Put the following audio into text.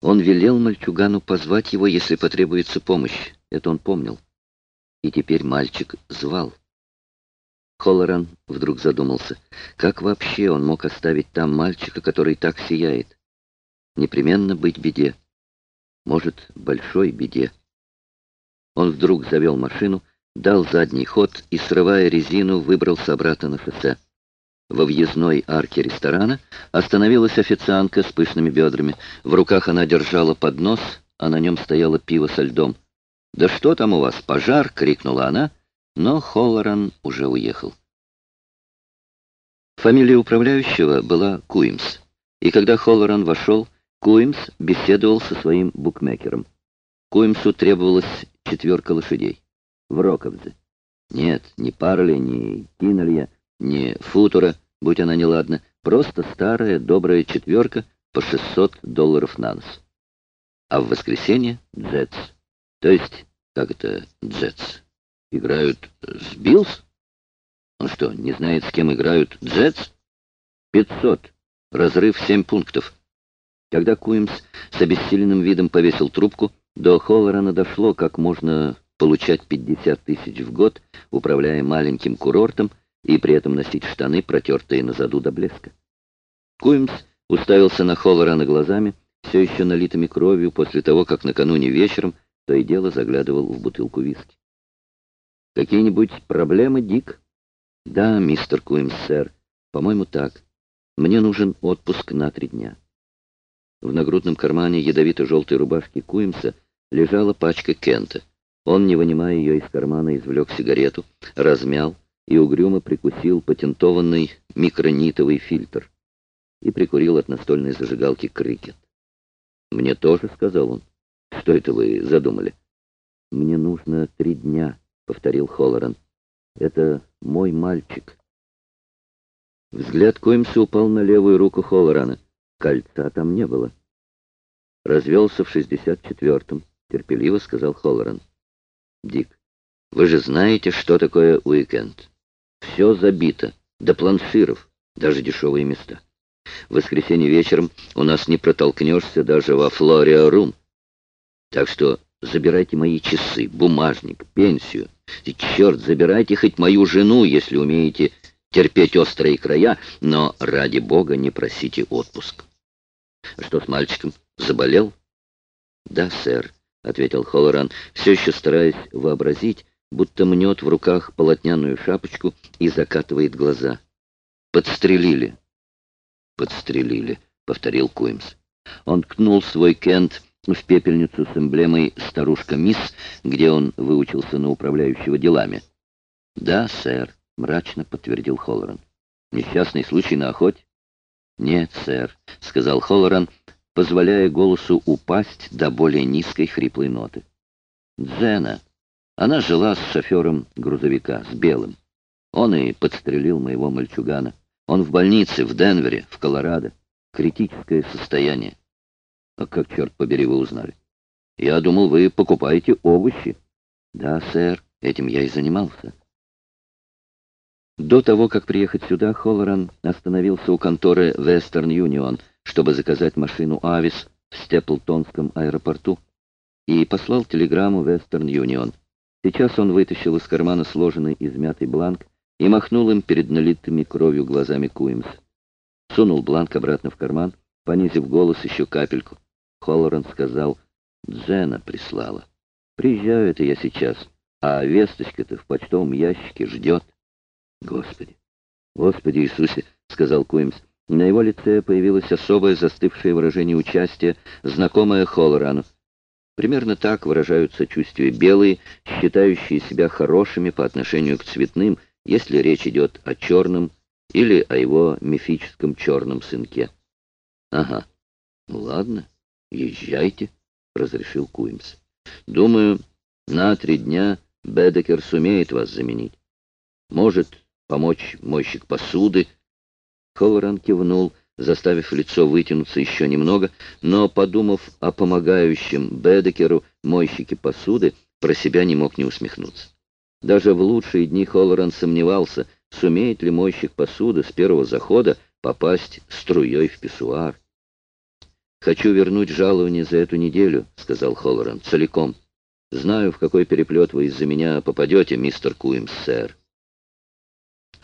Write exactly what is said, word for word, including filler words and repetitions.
Он велел мальчугану позвать его, если потребуется помощь. Это он помнил. И теперь мальчик звал. Холлоран вдруг задумался, как вообще он мог оставить там мальчика, который так сияет? Непременно быть беде. Может, большой беде. Он вдруг завел машину, дал задний ход и, срывая резину, выбрался обратно на шоссе. Во въездной арке ресторана остановилась официантка с пышными бедрами. В руках она держала поднос, а на нем стояло пиво со льдом. «Да что там у вас, пожар?» — крикнула она, но Холлоран уже уехал. Фамилия управляющего была Куимс, и когда Холлоран вошел, Куимс беседовал со своим букмекером. Куимсу требовалась четверка лошадей. В Роковзе. Нет, ни Парли, ни Киннелья, ни Футура, будь она неладна, просто старая добрая четверка по шестьсот долларов на нос. А в воскресенье — Джетс. То есть, как это Джетс? Играют с Биллс? Он что, не знает, с кем играют Джетс? Пятьсот. Разрыв семь пунктов. Когда Куимс с обессиленным видом повесил трубку, до Холлорана дошло, как можно получать пятьдесят тысяч в год, управляя маленьким курортом, и при этом носить штаны, протертые на заду до блеска. Куимс уставился на Холлорана глазами, все еще налитыми кровью, после того, как накануне вечером то и дело заглядывал в бутылку виски. «Какие-нибудь проблемы, Дик?» «Да, мистер Куимс, сэр. По-моему, так. Мне нужен отпуск на три дня». В нагрудном кармане ядовито-желтой рубашки Куимса лежала пачка Кента. Он, не вынимая ее из кармана, извлек сигарету, размял и угрюмо прикусил патентованный микронитовый фильтр и прикурил от настольной зажигалки крикет. «Мне тоже», — сказал он. «Что это вы задумали?» «Мне нужно три дня», — повторил Холлоран. «Это мой мальчик». Взгляд Куимса упал на левую руку Холлорана. Кольца там не было. «Развелся в шестьдесят четвертом», — терпеливо сказал Холлоран. «Дик, вы же знаете, что такое уикенд. Все забито, до планширов, даже дешевые места. В воскресенье вечером у нас не протолкнешься даже во Флориа-Рум. Так что забирайте мои часы, бумажник, пенсию. И, черт, забирайте хоть мою жену, если умеете терпеть острые края, но, ради бога, не просите отпуск». «Что с мальчиком? Заболел?» «Да, сэр», — ответил Холлоран, все еще стараясь вообразить, будто мнет в руках полотняную шапочку и закатывает глаза. «Подстрелили». «Подстрелили», — повторил Куимс. Он ткнул свой Кент в пепельницу с эмблемой «Старушка Мисс», где он выучился на управляющего делами. «Да, сэр», — мрачно подтвердил Холлоран. «Несчастный случай на охоте?» «Нет, сэр», — сказал Холлоран, позволяя голосу упасть до более низкой хриплой ноты. «Джена. Она жила с шофером грузовика, с белым. Он и подстрелил моего мальчугана. Он в больнице в Денвере, в Колорадо. Критическое состояние». «А как, черт побери, вы узнали?» «Я думал, вы покупаете овощи». «Да, сэр, этим я и занимался». До того, как приехать сюда, Холлоран остановился у конторы Western Union, чтобы заказать машину «Авис» в Степлтонском аэропорту, и послал телеграмму Western Union. Сейчас он вытащил из кармана сложенный измятый бланк и махнул им перед налитыми кровью глазами Куимса. Сунул бланк обратно в карман, понизив голос еще капельку. Холлоран сказал: «Джена прислала. Приезжаю это я сейчас, а весточка-то в почтовом ящике ждет». «Господи! Господи Иисусе!» — сказал Куимс. На его лице появилось особое застывшее выражение участия, знакомое Холлорану. Примерно так выражают сочувствие белые, считающие себя хорошими по отношению к цветным, если речь идет о черном или о его мифическом черном сынке. «Ага, ну ладно, езжайте», — разрешил Куимс. «Думаю, на три дня Бедекер сумеет вас заменить. Может, помочь мойщик посуды». Холлоран кивнул, заставив лицо вытянуться еще немного, но, подумав о помогающем Бедекеру мойщике посуды, про себя не мог не усмехнуться. Даже в лучшие дни Холлоран сомневался, сумеет ли мойщик посуды с первого захода попасть струей в писсуар. «Хочу вернуть жалование за эту неделю», — сказал Холлоран, — «целиком. Знаю, в какой переплет вы из-за меня попадете, мистер Куимс, сэр».